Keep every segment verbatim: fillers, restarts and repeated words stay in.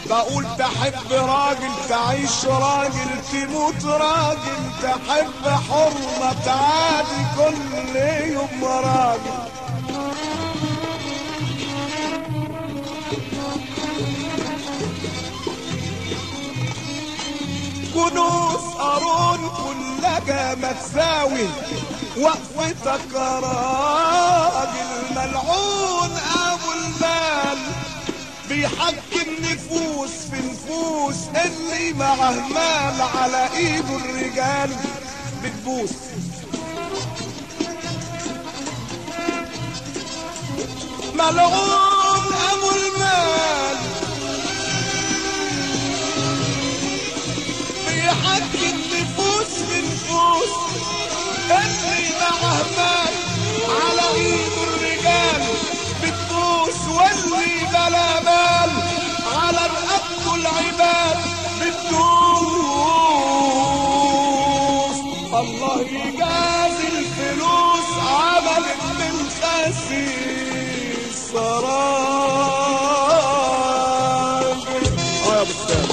بقول تحب راجل تعيش راجل تموت راجل، تحب حرمة تعادي كل يوم راجل. كنوز قارون كلها ما تساوي وقفتك راجل. ملعون ابو المال بيحكم نفوس في نفوس، اللي معه مال على ايده الرجال بتبوس. ملعون ابو المال بيحكم نفوس في نفوس، اللي معه مال على ايده الرجال بتبوس، واللي بلا مال على رقبته العباد بتدوس. الله يجازي الفلوس عملت من خسيس راجل. اه يا ابو السلام.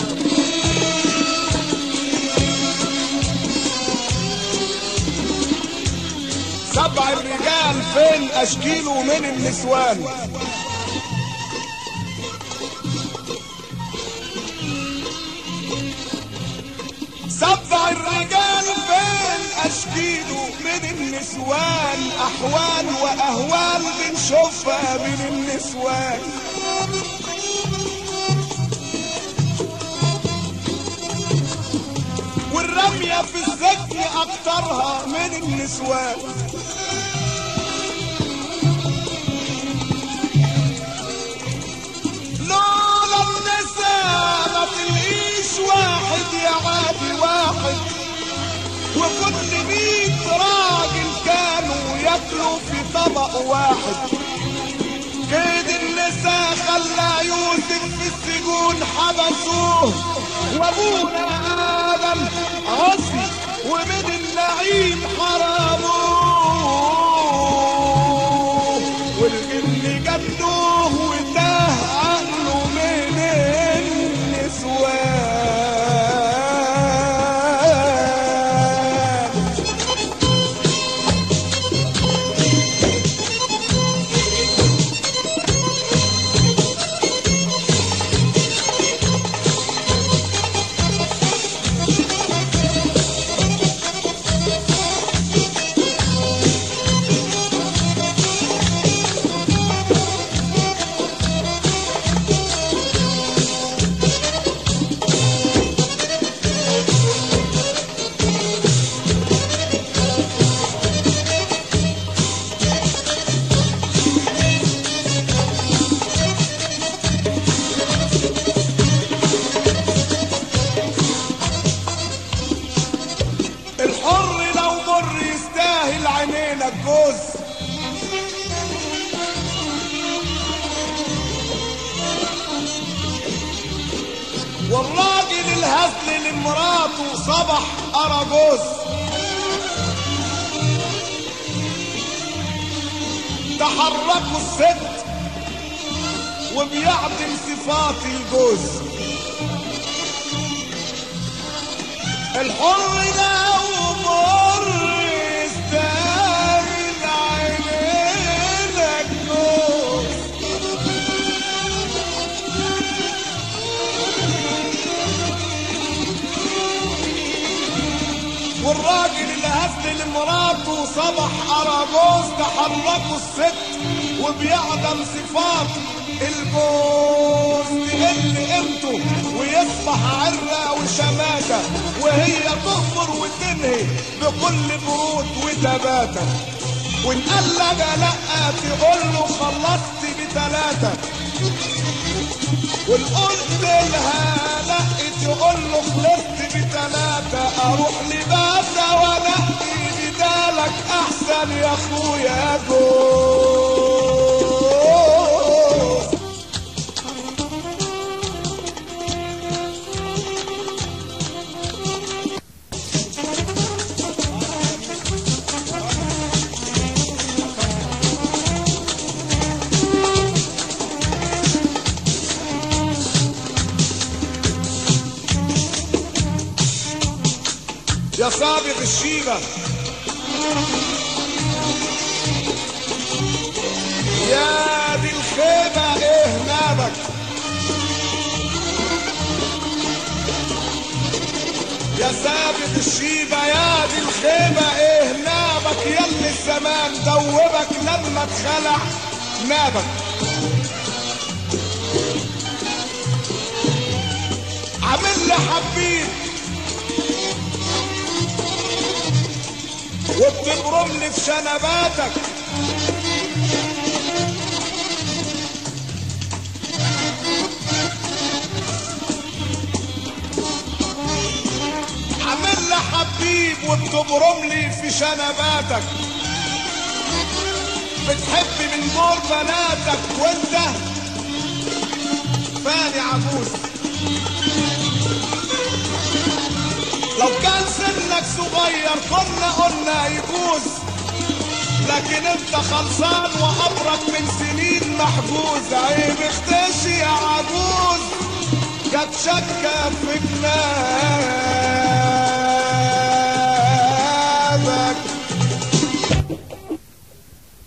سبع الرجال فين اشكيله من النسوان؟ سبع الرجال فين اشكيله من النسوان؟ احوال واهوال بنشوفها من النسوان. والرمية في الزكي اكترها من النسوان. لولا النساء ما تلقيش واحد يا عادي واحد، وكل ميت راجل كانوا ياكلوا في طبق واحد. كيد النساء خلى يوسف في السجون حبسوه، وابونا ادم عصي ومن النعيم حرموه، والجن جدوه وتاه عقله من النسوان. والراجل الهزل لمراته صبح أراجوز، تحركوا الست وبيعدم صفات الجوز. الحر لو مر يستاهل عينينك جوز. والراجل اللي هزل لمراته صبح أراجوز، تحركوا الست وبيعدم صفات الجوز. يقل قيمته ويصبح عرة وشماتة، وهي تغفر وتنهي بكل برود وتباتة. وإن قال لها لأ تقول له خلصت بتلاتة، وإن قلت لها لأ تقول له خلصت بتلاتة. أروح لباسة ونقي بدالك أحسن يا أخويا جوز. يا سابق الشيبة يا دي الخيبة ايه نابك يا سابق الشيبة يا دي الخيبة ايه نابك يلي الزمان دوبك لما اتخلع نابك عامل لي حبيب وبتبرمني في شنباتك عامل لي حبيب وبتبرمني في شنباتك بتحب من دور بناتك وانت فاني عجوز لو كان سنك صغير كنا قلنا يجوز لكن انت خلصان وقبرك من سنين محجوز عيب اختشي يا عجوز جت شكة في جنان